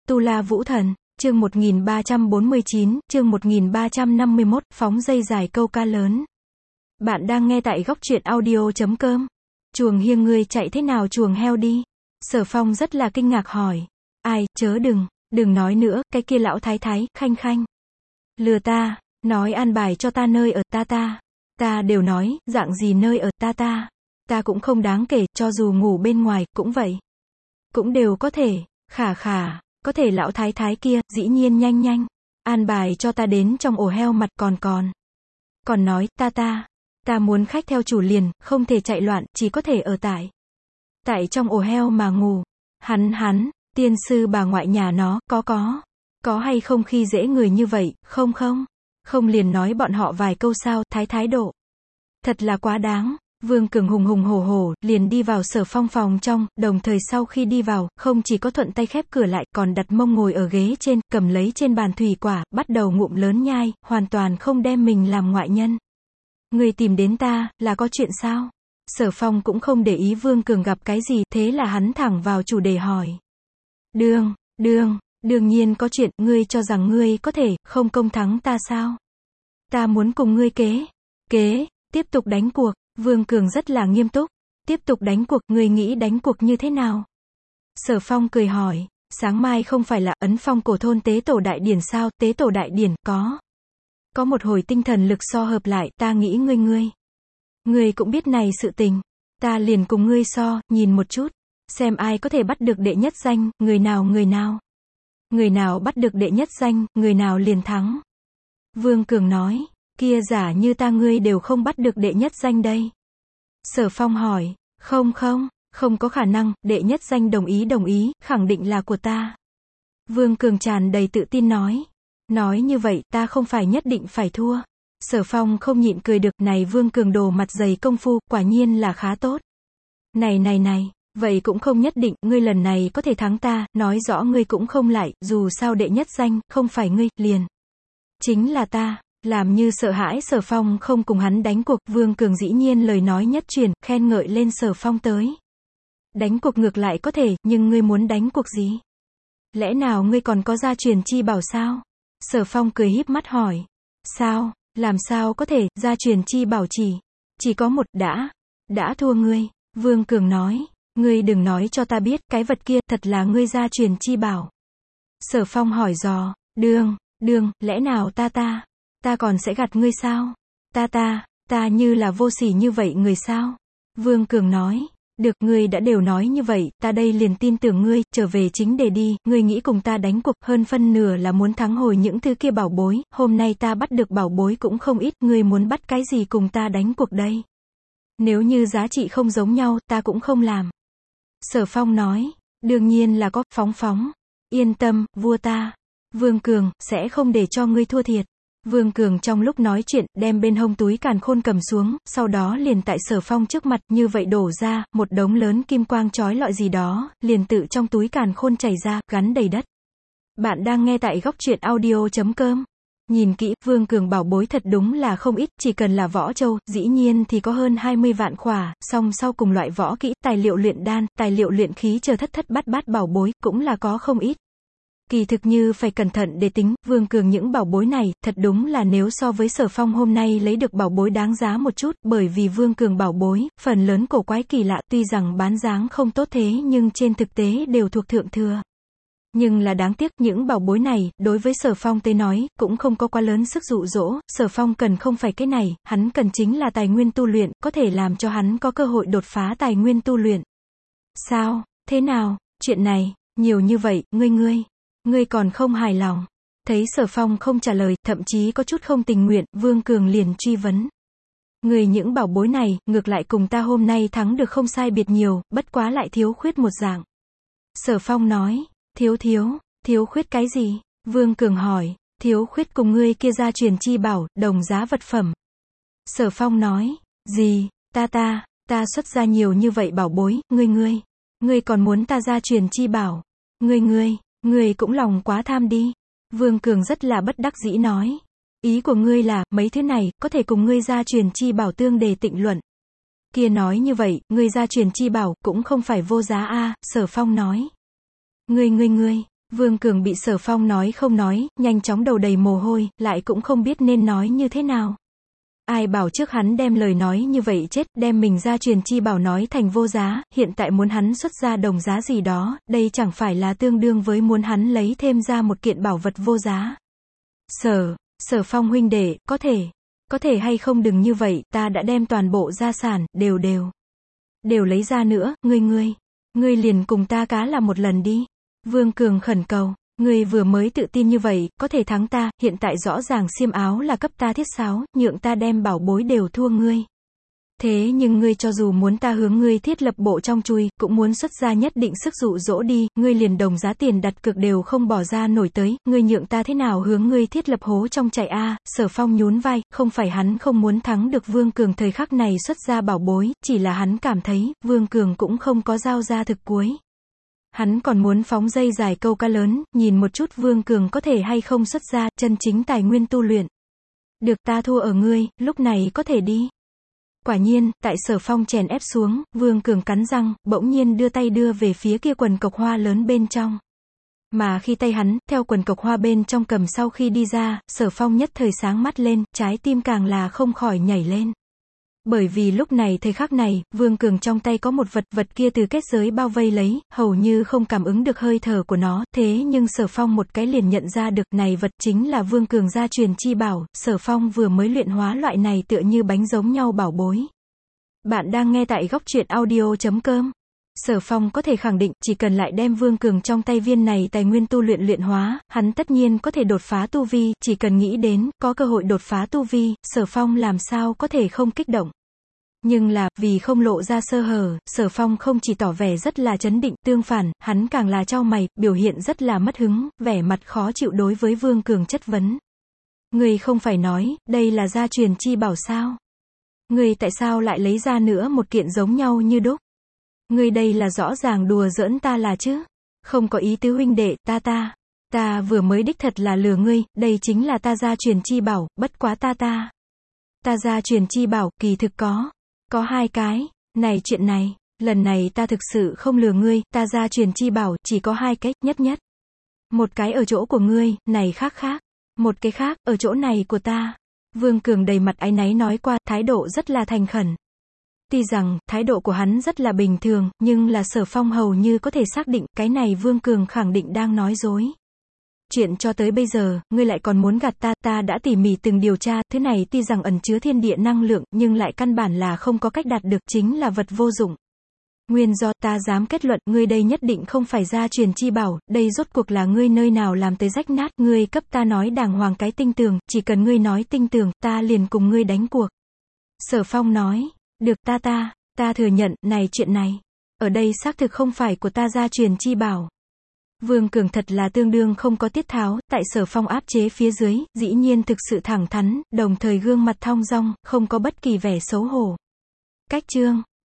Tu La Vũ Thần, chương 1349, chương 1351, phóng dây dài câu ca lớn. Bạn đang nghe tại góc truyện audio.com. Chuồng hiêng ngươi chạy thế nào chuồng heo đi? Sở Phong rất là kinh ngạc hỏi. Ai, chớ đừng nói nữa, cái kia lão thái thái, khanh khanh. Lừa ta, nói an bài cho ta nơi ở ta đều nói, dạng gì nơi ở ta cũng không đáng kể, cho dù ngủ bên ngoài, cũng vậy. Cũng đều có thể, khả. Có thể lão thái thái kia, dĩ nhiên nhanh, an bài cho ta đến trong ổ heo mặt còn nói, ta muốn khách theo chủ liền, không thể chạy loạn, chỉ có thể ở tại trong ổ heo mà ngủ. Hắn, tiên sư bà ngoại nhà nó, có hay không khi dễ người như vậy, không liền nói bọn họ vài câu sao, thái độ. Thật là quá đáng. Vương Cường hùng hổ liền đi vào Sở Phong phòng trong, đồng thời sau khi đi vào, không chỉ có thuận tay khép cửa lại, còn đặt mông ngồi ở ghế trên, cầm lấy trên bàn thủy quả, bắt đầu ngụm lớn nhai, hoàn toàn không đem mình làm ngoại nhân. Người tìm đến ta, là có chuyện sao? Sở Phong cũng không để ý Vương Cường gặp cái gì, thế là hắn thẳng vào chủ đề hỏi. Đương nhiên có chuyện, ngươi cho rằng ngươi có thể, không công thắng ta sao? Ta muốn cùng ngươi kế, tiếp tục đánh cuộc. Vương Cường rất là nghiêm túc. Tiếp tục đánh cuộc, ngươi nghĩ đánh cuộc như thế nào? Sở Phong cười hỏi, sáng mai không phải là ấn phong cổ thôn tế tổ đại điển sao? Tế tổ đại điển, có một hồi tinh thần lực so hợp lại, ta nghĩ ngươi cũng biết này sự tình. Ta liền cùng ngươi so, nhìn một chút, xem ai có thể bắt được đệ nhất danh, người nào bắt được đệ nhất danh, người nào liền thắng. Vương Cường nói, kia giả như ta ngươi đều không bắt được đệ nhất danh đây. Sở Phong hỏi, không có khả năng, đệ nhất danh đồng ý, khẳng định là của ta. Vương Cường tràn đầy tự tin nói như vậy, ta không phải nhất định phải thua. Sở Phong không nhịn cười được, này Vương Cường đồ mặt dày công phu, quả nhiên là khá tốt. Này, vậy cũng không nhất định, ngươi lần này có thể thắng ta, nói rõ ngươi cũng không lại, dù sao đệ nhất danh, không phải ngươi, liền chính là ta. Làm như sợ hãi Sở Phong không cùng hắn đánh cuộc, Vương Cường dĩ nhiên lời nói nhất truyền, khen ngợi lên Sở Phong tới. Đánh cuộc ngược lại có thể, nhưng ngươi muốn đánh cuộc gì? Lẽ nào ngươi còn có gia truyền chi bảo sao? Sở Phong cười híp mắt hỏi. Sao, làm sao có thể, gia truyền chi bảo chỉ có một, đã thua ngươi. Vương Cường nói, ngươi đừng nói cho ta biết, cái vật kia, thật là ngươi gia truyền chi bảo. Sở Phong hỏi dò, đương, lẽ nào ta còn sẽ gạt ngươi sao? Ta như là vô sỉ như vậy người sao? Vương Cường nói, được, ngươi đã đều nói như vậy, ta đây liền tin tưởng ngươi, trở về chính đề đi, ngươi nghĩ cùng ta đánh cuộc, hơn phân nửa là muốn thắng hồi những thứ kia bảo bối, hôm nay ta bắt được bảo bối cũng không ít, ngươi muốn bắt cái gì cùng ta đánh cuộc đây? Nếu như giá trị không giống nhau, ta cũng không làm. Sở Phong nói, đương nhiên là có, phóng, yên tâm, vua ta, Vương Cường, sẽ không để cho ngươi thua thiệt. Vương Cường trong lúc nói chuyện, đem bên hông túi càn khôn cầm xuống, sau đó liền tại Sở Phong trước mặt, như vậy đổ ra, một đống lớn kim quang chói lọi gì đó, liền tự trong túi càn khôn chảy ra, gắn đầy đất. Bạn đang nghe tại góc truyện audio.com. Nhìn kỹ, Vương Cường bảo bối thật đúng là không ít, chỉ cần là võ châu, dĩ nhiên thì có hơn 20 vạn khỏa, song sau cùng loại võ kỹ, tài liệu luyện đan, tài liệu luyện khí chờ thất bát bảo bối, cũng là có không ít. Kỳ thực như phải cẩn thận để tính, Vương Cường những bảo bối này, thật đúng là nếu so với Sở Phong hôm nay lấy được bảo bối đáng giá một chút, bởi vì Vương Cường bảo bối, phần lớn cổ quái kỳ lạ, tuy rằng bán dáng không tốt thế nhưng trên thực tế đều thuộc thượng thừa. Nhưng là đáng tiếc, những bảo bối này, đối với Sở Phong tới nói, cũng không có quá lớn sức dụ dỗ, Sở Phong cần không phải cái này, hắn cần chính là tài nguyên tu luyện, có thể làm cho hắn có cơ hội đột phá tài nguyên tu luyện. Sao, thế nào, chuyện này, nhiều như vậy, ngươi còn không hài lòng? Thấy Sở Phong không trả lời, thậm chí có chút không tình nguyện, Vương Cường liền truy vấn. Ngươi những bảo bối này, ngược lại cùng ta hôm nay thắng được không sai biệt nhiều, bất quá lại thiếu khuyết một dạng. Sở Phong nói, thiếu khuyết cái gì? Vương Cường hỏi, thiếu khuyết cùng ngươi kia gia truyền chi bảo, đồng giá vật phẩm. Sở Phong nói, gì, ta xuất ra nhiều như vậy bảo bối, ngươi còn muốn ta gia truyền chi bảo? Ngươi cũng lòng quá tham đi. Vương Cường rất là bất đắc dĩ nói. Ý của ngươi là, mấy thứ này, có thể cùng ngươi gia truyền chi bảo tương đề tịnh luận. Kia nói như vậy, ngươi gia truyền chi bảo, cũng không phải vô giá a. Sở Phong nói. Vương Cường bị Sở Phong nói không nói, nhanh chóng đầu đầy mồ hôi, lại cũng không biết nên nói như thế nào. Ai bảo trước hắn đem lời nói như vậy chết, đem mình gia truyền chi bảo nói thành vô giá, hiện tại muốn hắn xuất ra đồng giá gì đó, đây chẳng phải là tương đương với muốn hắn lấy thêm ra một kiện bảo vật vô giá. Sở Phong huynh đệ, có thể hay không đừng như vậy, ta đã đem toàn bộ gia sản, đều lấy ra nữa, ngươi liền cùng ta cá là một lần đi. Vương Cường khẩn cầu, ngươi vừa mới tự tin như vậy, có thể thắng ta, hiện tại rõ ràng xiêm áo là cấp ta thiết sáo, nhượng ta đem bảo bối đều thua ngươi. Thế nhưng ngươi cho dù muốn ta hướng ngươi thiết lập bộ trong chui, cũng muốn xuất ra nhất định sức dụ dỗ đi, ngươi liền đồng giá tiền đặt cược đều không bỏ ra nổi tới, ngươi nhượng ta thế nào hướng ngươi thiết lập hố trong chạy a? Sở Phong nhún vai, không phải hắn không muốn thắng được Vương Cường thời khắc này xuất ra bảo bối, chỉ là hắn cảm thấy, Vương Cường cũng không có giao ra thực cuối. Hắn còn muốn phóng dây dài câu cá lớn, nhìn một chút Vương Cường có thể hay không xuất ra, chân chính tài nguyên tu luyện. Được, ta thua ở ngươi, lúc này có thể đi. Quả nhiên, tại Sở Phong chèn ép xuống, Vương Cường cắn răng, bỗng nhiên đưa tay đưa về phía kia quần cộc hoa lớn bên trong. Mà khi tay hắn, theo quần cộc hoa bên trong cầm sau khi đi ra, Sở Phong nhất thời sáng mắt lên, trái tim càng là không khỏi nhảy lên. Bởi vì lúc này thời khắc này, Vương Cường trong tay có một vật kia từ kết giới bao vây lấy, hầu như không cảm ứng được hơi thở của nó, thế nhưng Sở Phong một cái liền nhận ra được, này vật chính là Vương Cường gia truyền chi bảo, Sở Phong vừa mới luyện hóa loại này tựa như bánh giống nhau bảo bối. Bạn đang nghe tại góc truyện audio.com. Sở Phong có thể khẳng định, chỉ cần lại đem Vương Cường trong tay viên này tài nguyên tu luyện hóa, hắn tất nhiên có thể đột phá tu vi, chỉ cần nghĩ đến, có cơ hội đột phá tu vi, Sở Phong làm sao có thể không kích động. Nhưng là, vì không lộ ra sơ hở, Sở Phong không chỉ tỏ vẻ rất là trấn định, tương phản, hắn càng là chau mày, biểu hiện rất là mất hứng, vẻ mặt khó chịu đối với Vương Cường chất vấn. Ngươi không phải nói, đây là gia truyền chi bảo sao? Ngươi tại sao lại lấy ra nữa một kiện giống nhau như đúc? Ngươi đây là rõ ràng đùa giỡn ta là chứ? Không có ý tứ huynh đệ, ta vừa mới đích thật là lừa ngươi, đây chính là ta gia truyền chi bảo, bất quá ta gia truyền chi bảo, kỳ thực có hai cái, chuyện này, lần này ta thực sự không lừa ngươi, ta gia truyền chi bảo, chỉ có hai cách, nhất. Một cái ở chỗ của ngươi, này khác, một cái khác, ở chỗ này của ta. Vương Cường đầy mặt áy náy nói qua, thái độ rất là thành khẩn. Tuy rằng, thái độ của hắn rất là bình thường, nhưng là Sở Phong hầu như có thể xác định, cái này Vương Cường khẳng định đang nói dối. Chuyện cho tới bây giờ, ngươi lại còn muốn gạt ta đã tỉ mỉ từng điều tra, thứ này tuy rằng ẩn chứa thiên địa năng lượng, nhưng lại căn bản là không có cách đạt được, chính là vật vô dụng. Nguyên do, ta dám kết luận, ngươi đây nhất định không phải gia truyền chi bảo, đây rốt cuộc là ngươi nơi nào làm tới rách nát, ngươi cấp ta nói đàng hoàng cái tinh tường, chỉ cần ngươi nói tinh tường, ta liền cùng ngươi đánh cuộc. Sở Phong nói, được, ta thừa nhận, chuyện này, ở đây xác thực không phải của ta gia truyền chi bảo. Vương Cường thật là tương đương không có tiết tháo, tại Sở Phong áp chế phía dưới, dĩ nhiên thực sự thẳng thắn, đồng thời gương mặt thong dong, không có bất kỳ vẻ xấu hổ. Cách chương